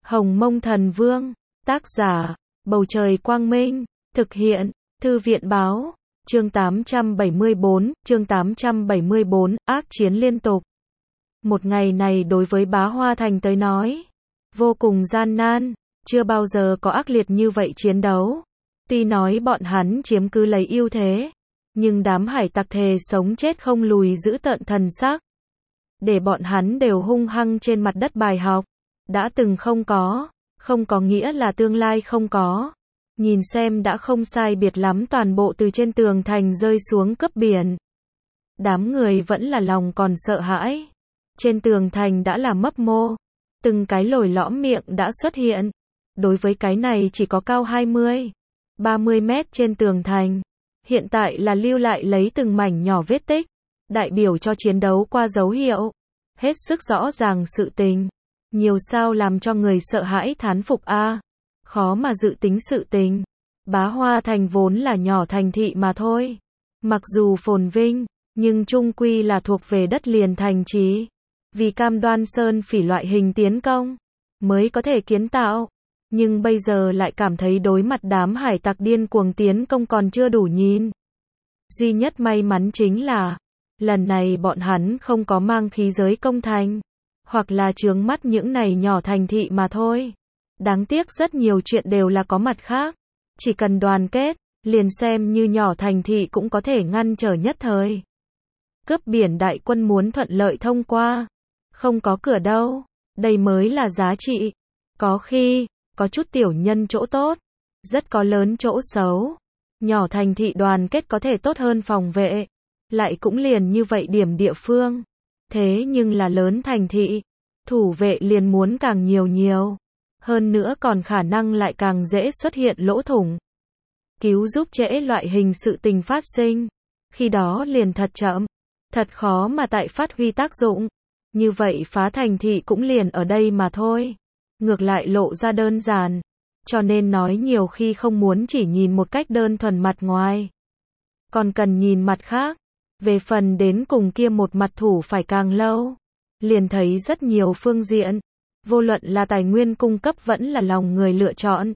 Hồng Mông Thần Vương, tác giả, Bầu Trời Quang Minh, thực hiện, Thư viện Báo, chương 874, ác chiến liên tục. Một ngày này đối với Bá Hoa Thành tới nói, vô cùng gian nan, chưa bao giờ có ác liệt như vậy chiến đấu. Tuy nói bọn hắn chiếm cứ lấy ưu thế, nhưng đám hải tặc thề sống chết không lùi giữ tợn thần sắc. Để bọn hắn đều hung hăng trên mặt đất bài học. Đã từng không có nghĩa là tương lai không có. Nhìn xem đã không sai biệt lắm toàn bộ từ trên tường thành rơi xuống cướp biển. Đám người vẫn là lòng còn sợ hãi. Trên tường thành đã là mấp mô. Từng cái lồi lõm miệng đã xuất hiện. Đối với cái này chỉ có cao 20-30 mét trên tường thành. Hiện tại là lưu lại lấy từng mảnh nhỏ vết tích. Đại biểu cho chiến đấu qua dấu hiệu. Hết sức rõ ràng sự tình. Nhiều sao làm cho người sợ hãi thán phục a. Khó mà dự tính sự tình. Bá Hoa Thành vốn là nhỏ thành thị mà thôi. Mặc dù phồn vinh, nhưng chung quy là thuộc về đất liền thành trì. Vì cam đoan Sơn Phỉ loại hình tiến công, mới có thể kiến tạo. Nhưng bây giờ lại cảm thấy đối mặt đám hải tặc điên cuồng tiến công còn chưa đủ nhìn. Duy nhất may mắn chính là, lần này bọn hắn không có mang khí giới công thành. Hoặc là chướng mắt những này nhỏ thành thị mà thôi. Đáng tiếc rất nhiều chuyện đều là có mặt khác. Chỉ cần đoàn kết, liền xem như nhỏ thành thị cũng có thể ngăn trở nhất thời. Cướp biển đại quân muốn thuận lợi thông qua. Không có cửa đâu. Đây mới là giá trị. Có khi, có chút tiểu nhân chỗ tốt. Rất có lớn chỗ xấu. Nhỏ thành thị đoàn kết có thể tốt hơn phòng vệ. Lại cũng liền như vậy điểm địa phương. Thế nhưng là lớn thành thị, thủ vệ liền muốn càng nhiều. Hơn nữa còn khả năng lại càng dễ xuất hiện lỗ thủng. Cứu giúp trễ loại hình sự tình phát sinh. Khi đó liền thật chậm, thật khó mà tại phát huy tác dụng. Như vậy phá thành thị cũng liền ở đây mà thôi. Ngược lại lộ ra đơn giản. Cho nên nói nhiều khi không muốn chỉ nhìn một cách đơn thuần mặt ngoài. Còn cần nhìn mặt khác. Về phần đến cùng kia một mặt thủ phải càng lâu. Liền thấy rất nhiều phương diện. Vô luận là tài nguyên cung cấp vẫn là lòng người lựa chọn.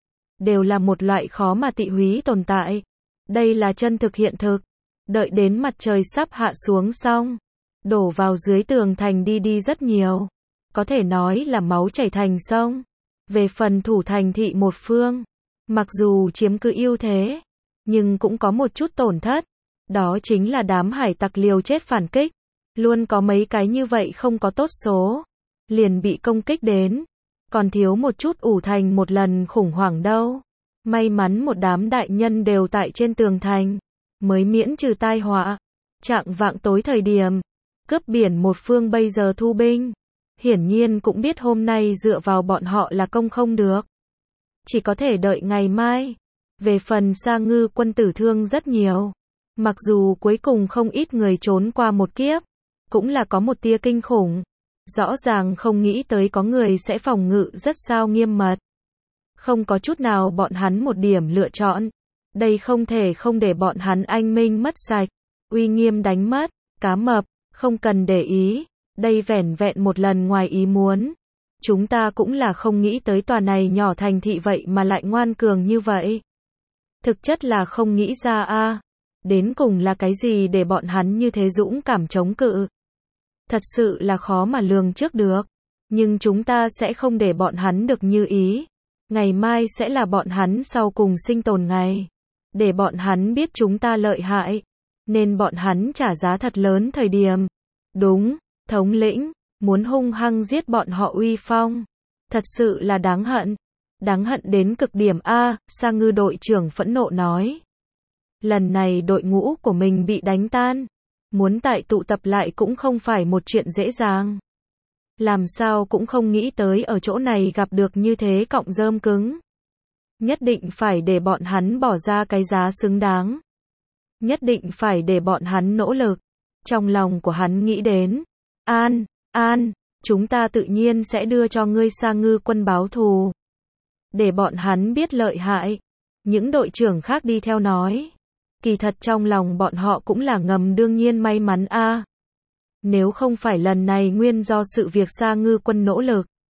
Đều là một loại khó mà tị húy tồn tại. Đây là chân thực hiện thực. Đợi đến mặt trời sắp hạ xuống xong. Đổ vào dưới tường thành đi rất nhiều. Có thể nói là máu chảy thành sông. Về phần thủ thành thị một phương. Mặc dù chiếm cứ ưu thế. Nhưng cũng có một chút tổn thất. Đó chính là đám hải tặc liều chết phản kích. Luôn có mấy cái như vậy không có tốt số. Liền bị công kích đến. Còn thiếu một chút ủ thành một lần khủng hoảng đâu. May mắn một đám đại nhân đều tại trên tường thành. Mới miễn trừ tai họa. Chạng vạng tối thời điểm. Cướp biển một phương bây giờ thu binh. Hiển nhiên cũng biết hôm nay dựa vào bọn họ là công không được. Chỉ có thể đợi ngày mai. Về phần Sa Ngư quân tử thương rất nhiều. Mặc dù cuối cùng không ít người trốn qua một kiếp, cũng là có một tia kinh khủng. Rõ ràng không nghĩ tới có người sẽ phòng ngự rất sao nghiêm mật. Không có chút nào bọn hắn một điểm lựa chọn. Đây không thể không để bọn hắn anh minh mất sạch. Uy nghiêm đánh mất, cá mập, không cần để ý. Đây vẻn vẹn một lần ngoài ý muốn. Chúng ta cũng là không nghĩ tới tòa này nhỏ thành thị vậy mà lại ngoan cường như vậy. Thực chất là không nghĩ ra a. Đến cùng là cái gì để bọn hắn như thế dũng cảm chống cự. Thật sự là khó mà lường trước được. Nhưng chúng ta sẽ không để bọn hắn được như ý. Ngày mai sẽ là bọn hắn sau cùng sinh tồn ngày. Để bọn hắn biết chúng ta lợi hại. Nên bọn hắn trả giá thật lớn thời điểm. Đúng, thống lĩnh, muốn hung hăng giết bọn họ uy phong. Thật sự là đáng hận. Đáng hận đến cực điểm a. Sa Ngư đội trưởng phẫn nộ nói. Lần này đội ngũ của mình bị đánh tan. Muốn tại tụ tập lại cũng không phải một chuyện dễ dàng. Làm sao cũng không nghĩ tới ở chỗ này gặp được như thế cọng rơm cứng. Nhất định phải để bọn hắn bỏ ra cái giá xứng đáng. Nhất định phải để bọn hắn nỗ lực. Trong lòng của hắn nghĩ đến. An, chúng ta tự nhiên sẽ đưa cho ngươi Sa Ngư quân báo thù. Để bọn hắn biết lợi hại. Những đội trưởng khác đi theo nói. Kỳ thật trong lòng bọn họ cũng là ngầm đương nhiên may mắn a. Nếu không phải lần này nguyên do sự việc Sa Ngư quân nỗ lực.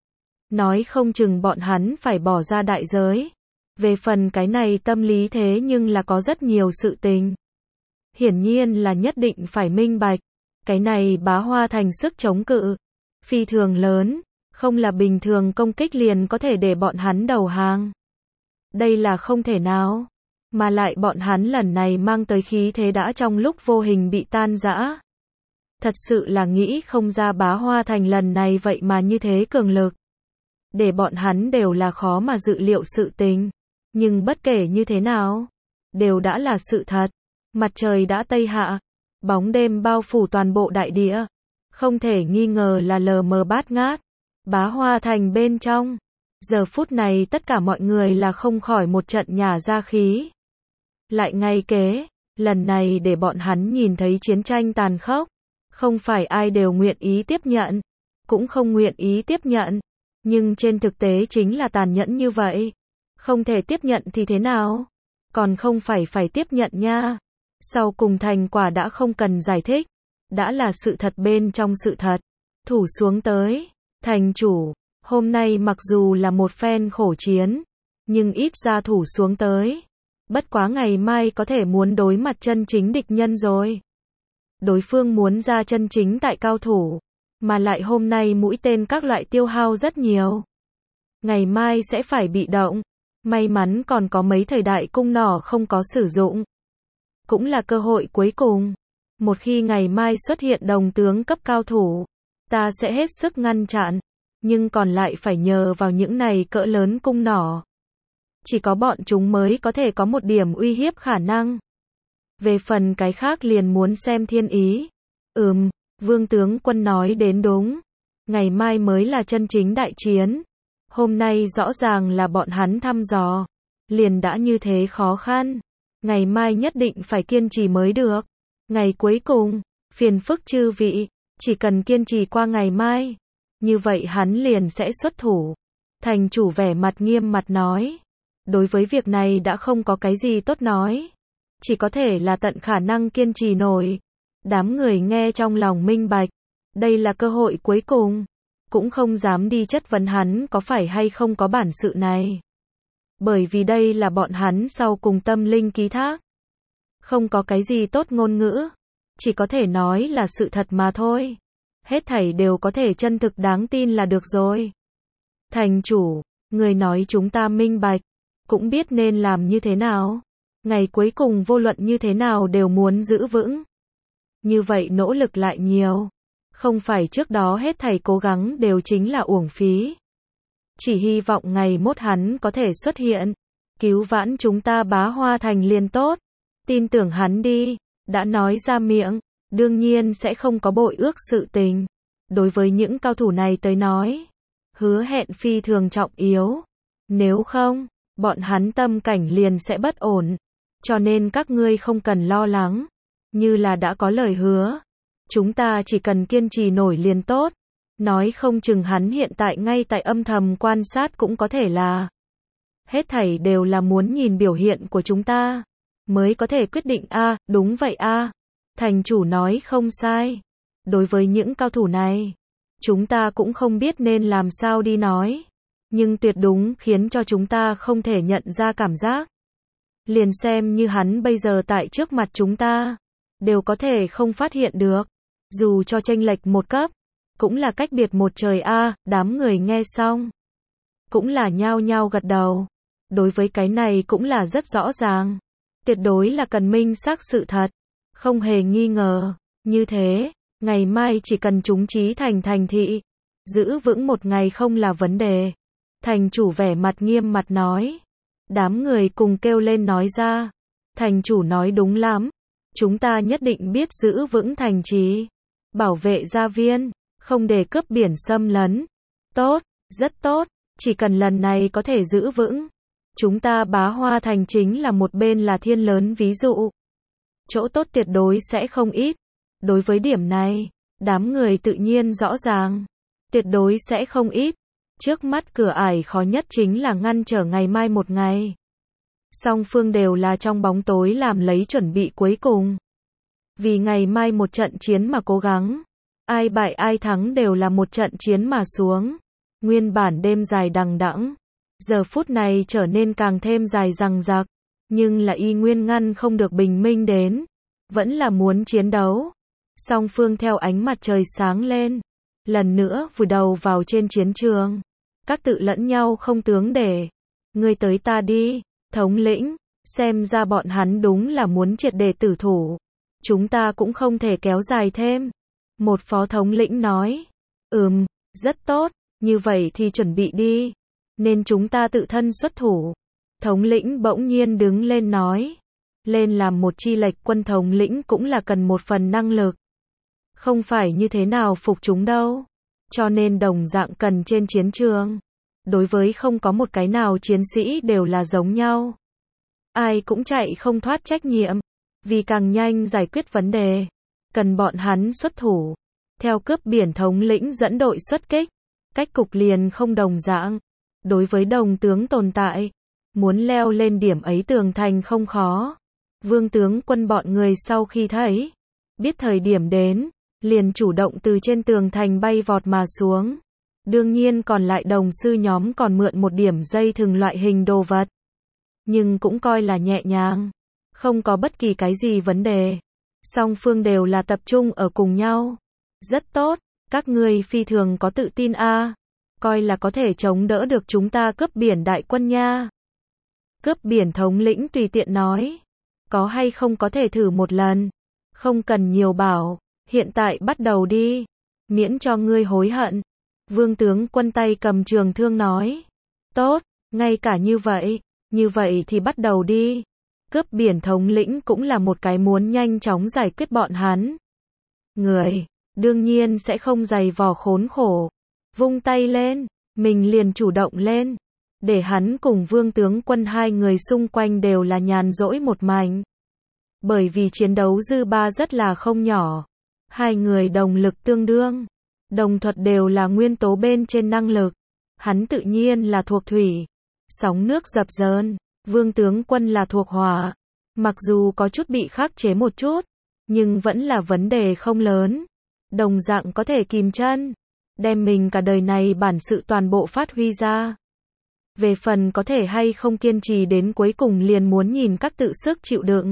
nói không chừng bọn hắn phải bỏ ra đại giới. Về phần cái này tâm lý thế nhưng là có rất nhiều sự tình. Hiển nhiên là nhất định phải minh bạch. Cái này Bá Hoa Thành sức chống cự phi thường lớn, không là bình thường công kích liền có thể để bọn hắn đầu hàng. Đây là không thể nào. Mà lại bọn hắn lần này mang tới khí thế đã trong lúc vô hình bị tan rã. Thật sự là nghĩ không ra Bá Hoa Thành lần này vậy mà như thế cường lực. Để bọn hắn đều là khó mà dự liệu sự tình. Nhưng bất kể như thế nào, đều đã là sự thật. Mặt trời đã tây hạ, bóng đêm bao phủ toàn bộ đại địa. Không thể nghi ngờ là lờ mờ bát ngát. Bá Hoa Thành bên trong. Giờ phút này tất cả mọi người là không khỏi một trận nhả ra khí. Lại ngay kế, lần này để bọn hắn nhìn thấy chiến tranh tàn khốc. Không phải ai đều nguyện ý tiếp nhận, cũng không nguyện ý tiếp nhận. Nhưng trên thực tế chính là tàn nhẫn như vậy. Không thể tiếp nhận thì thế nào? Còn không phải tiếp nhận nha. Sau cùng thành quả đã không cần giải thích. Đã là sự thật bên trong sự thật. Thủ xuống tới. Thành chủ, hôm nay mặc dù là một phen khổ chiến, nhưng ít ra thủ xuống tới. Bất quá ngày mai có thể muốn đối mặt chân chính địch nhân rồi. Đối phương muốn ra chân chính tại cao thủ. Mà lại hôm nay mũi tên các loại tiêu hao rất nhiều. Ngày mai sẽ phải bị động. May mắn còn có mấy thời đại cung nỏ không có sử dụng. Cũng là cơ hội cuối cùng. Một khi ngày mai xuất hiện đồng tướng cấp cao thủ, ta sẽ hết sức ngăn chặn. Nhưng còn lại phải nhờ vào những này cỡ lớn cung nỏ. Chỉ có bọn chúng mới có thể có một điểm uy hiếp khả năng. Về phần cái khác liền muốn xem thiên ý. Vương tướng quân nói đến đúng. Ngày mai mới là chân chính đại chiến. Hôm nay rõ ràng là bọn hắn thăm dò. Liền đã như thế khó khăn. Ngày mai nhất định phải kiên trì mới được. Ngày cuối cùng, phiền phức chư vị, chỉ cần kiên trì qua ngày mai. Như vậy hắn liền sẽ xuất thủ. Thành chủ vẻ mặt nghiêm mặt nói. Đối với việc này đã không có cái gì tốt nói. Chỉ có thể là tận khả năng kiên trì nổi. Đám người nghe trong lòng minh bạch. Đây là cơ hội cuối cùng. Cũng không dám đi chất vấn hắn có phải hay không có bản sự này. Bởi vì đây là bọn hắn sau cùng tâm linh ký thác. Không có cái gì tốt ngôn ngữ. Chỉ có thể nói là sự thật mà thôi. Hết thảy đều có thể chân thực đáng tin là được rồi. Thành chủ, người nói chúng ta minh bạch. Cũng biết nên làm như thế nào. Ngày cuối cùng vô luận như thế nào đều muốn giữ vững. Như vậy nỗ lực lại nhiều. Không phải trước đó hết thảy cố gắng đều chính là uổng phí. Chỉ hy vọng ngày mốt hắn có thể xuất hiện. Cứu vãn chúng ta Bá Hoa Thành liền tốt. Tin tưởng hắn đi. Đã nói ra miệng. Đương nhiên sẽ không có bội ước sự tình. Đối với những cao thủ này tới nói. Hứa hẹn phi thường trọng yếu. Nếu không, bọn hắn tâm cảnh liền sẽ bất ổn. Cho nên các ngươi không cần lo lắng. Như là đã có lời hứa. Chúng ta chỉ cần kiên trì nổi liền tốt. Nói không chừng hắn hiện tại ngay tại âm thầm quan sát cũng có thể là. Hết thảy đều là muốn nhìn biểu hiện của chúng ta. Mới có thể quyết định đúng vậy Thành chủ nói không sai. Đối với những cao thủ này. Chúng ta cũng không biết nên làm sao đi nói. Nhưng tuyệt đúng khiến cho chúng ta không thể nhận ra cảm giác. Liền xem như hắn bây giờ tại trước mặt chúng ta. Đều có thể không phát hiện được. Dù cho chênh lệch một cấp. Cũng là cách biệt một trời đám người nghe xong. Cũng là nhao nhao gật đầu. Đối với cái này cũng là rất rõ ràng. Tuyệt đối là cần minh xác sự thật. Không hề nghi ngờ. Như thế, ngày mai chỉ cần chúng chí thành thị. Giữ vững một ngày không là vấn đề. Thành chủ vẻ mặt nghiêm mặt nói. Đám người cùng kêu lên nói ra. Thành chủ nói đúng lắm. Chúng ta nhất định biết giữ vững thành trì. Bảo vệ gia viên. Không để cướp biển xâm lấn. Tốt, rất tốt. Chỉ cần lần này có thể giữ vững. Chúng ta Bá Hoa Thành chính là một bên là thiên lớn ví dụ. Chỗ tốt tuyệt đối sẽ không ít. Đối với điểm này, đám người tự nhiên rõ ràng. Tuyệt đối sẽ không ít. Trước mắt cửa ải khó nhất chính là ngăn trở ngày mai một ngày. Song phương đều là trong bóng tối làm lấy chuẩn bị cuối cùng. Vì ngày mai một trận chiến mà cố gắng. Ai bại ai thắng đều là một trận chiến mà xuống. Nguyên bản đêm dài đằng đẵng, giờ phút này trở nên càng thêm dài dằng dặc, nhưng là y nguyên ngăn không được bình minh đến, vẫn là muốn chiến đấu. Song phương theo ánh mặt trời sáng lên, lần nữa vùi đầu vào trên chiến trường, các tự lẫn nhau không tướng để. Ngươi tới ta đi, thống lĩnh, xem ra bọn hắn đúng là muốn triệt để tử thủ. Chúng ta cũng không thể kéo dài thêm. Một phó thống lĩnh nói, rất tốt, như vậy thì chuẩn bị đi. Nên chúng ta tự thân xuất thủ. Thống lĩnh bỗng nhiên đứng lên nói, lên làm một chi lệch quân thống lĩnh cũng là cần một phần năng lực. Không phải như thế nào phục chúng đâu. Cho nên đồng dạng cần trên chiến trường. Đối với không có một cái nào chiến sĩ đều là giống nhau. Ai cũng chạy không thoát trách nhiệm. Vì càng nhanh giải quyết vấn đề, cần bọn hắn xuất thủ. Theo cướp biển thống lĩnh dẫn đội xuất kích, cách cục liền không đồng dạng. Đối với đồng tướng tồn tại, muốn leo lên điểm ấy tường thành không khó. Vương tướng quân bọn người sau khi thấy, biết thời điểm đến, liền chủ động từ trên tường thành bay vọt mà xuống. Đương nhiên còn lại đồng sư nhóm còn mượn một điểm dây thừng loại hình đồ vật. Nhưng cũng coi là nhẹ nhàng, không có bất kỳ cái gì vấn đề. Song phương đều là tập trung ở cùng nhau. Rất tốt, các ngươi phi thường có tự tin a, coi là có thể chống đỡ được chúng ta cướp biển đại quân nha. Cướp biển thống lĩnh tùy tiện nói, có hay không có thể thử một lần, không cần nhiều bảo, hiện tại bắt đầu đi, miễn cho ngươi hối hận. Vương tướng quân tay cầm trường thương nói, tốt, ngay cả như vậy thì bắt đầu đi. Cướp biển thống lĩnh cũng là một cái muốn nhanh chóng giải quyết bọn hắn. Người, đương nhiên sẽ không dày vò khốn khổ. Vung tay lên, mình liền chủ động lên. Để hắn cùng vương tướng quân hai người xung quanh đều là nhàn rỗi một mảnh. Bởi vì chiến đấu dư ba rất là không nhỏ. Hai người đồng lực tương đương. Đồng thuật đều là nguyên tố bên trên năng lực. Hắn tự nhiên là thuộc thủy. Sóng nước dập dờn. Vương tướng quân là thuộc hỏa. Mặc dù có chút bị khắc chế một chút, nhưng vẫn là vấn đề không lớn. Đồng dạng có thể kìm chân, đem mình cả đời này bản sự toàn bộ phát huy ra. Về phần có thể hay không kiên trì đến cuối cùng liền muốn nhìn các tự sức chịu đựng.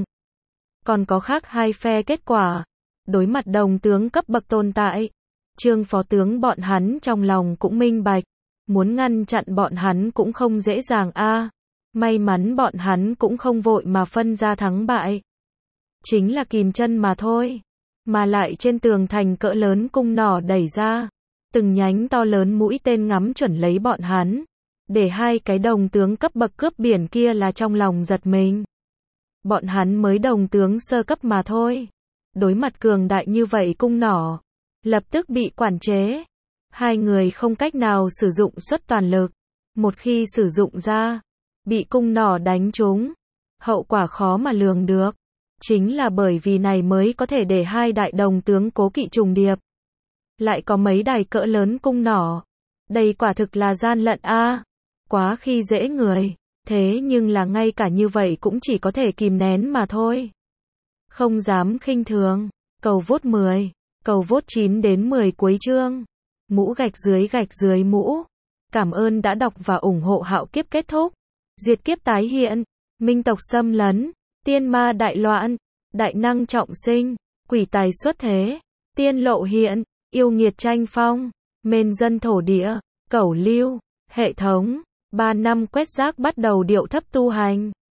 Còn có khác hai phe kết quả. Đối mặt đồng tướng cấp bậc tồn tại, Trương phó tướng bọn hắn trong lòng cũng minh bạch. Muốn ngăn chặn bọn hắn cũng không dễ dàng a. May mắn bọn hắn cũng không vội mà phân ra thắng bại. Chính là kìm chân mà thôi. Mà lại trên tường thành cỡ lớn cung nỏ đẩy ra. Từng nhánh to lớn mũi tên ngắm chuẩn lấy bọn hắn. Để hai cái đồng tướng cấp bậc cướp biển kia là trong lòng giật mình. Bọn hắn mới đồng tướng sơ cấp mà thôi. Đối mặt cường đại như vậy cung nỏ, lập tức bị quản chế. Hai người không cách nào sử dụng suất toàn lực. Một khi sử dụng ra, bị cung nỏ đánh trúng, hậu quả khó mà lường được. Chính là bởi vì này mới có thể để hai đại đồng tướng cố kỵ trùng điệp. Lại có mấy đài cỡ lớn cung nỏ. Đây quả thực là gian lận a, quá khi dễ người. Thế nhưng là ngay cả như vậy cũng chỉ có thể kìm nén mà thôi. Không dám khinh thường. Cầu vote 10, cầu vote 9 đến 10 cuối chương. Mũ gạch dưới mũ. Cảm ơn đã đọc và ủng hộ Hạo Kiếp kết thúc. Diệt kiếp tái hiện, minh tộc xâm lấn, tiên ma đại loạn, đại năng trọng sinh, quỷ tài xuất thế, tiên lộ hiện, yêu nghiệt tranh phong, mên dân thổ địa, cẩu lưu, hệ thống, 3 năm quét rác bắt đầu điệu thấp tu hành.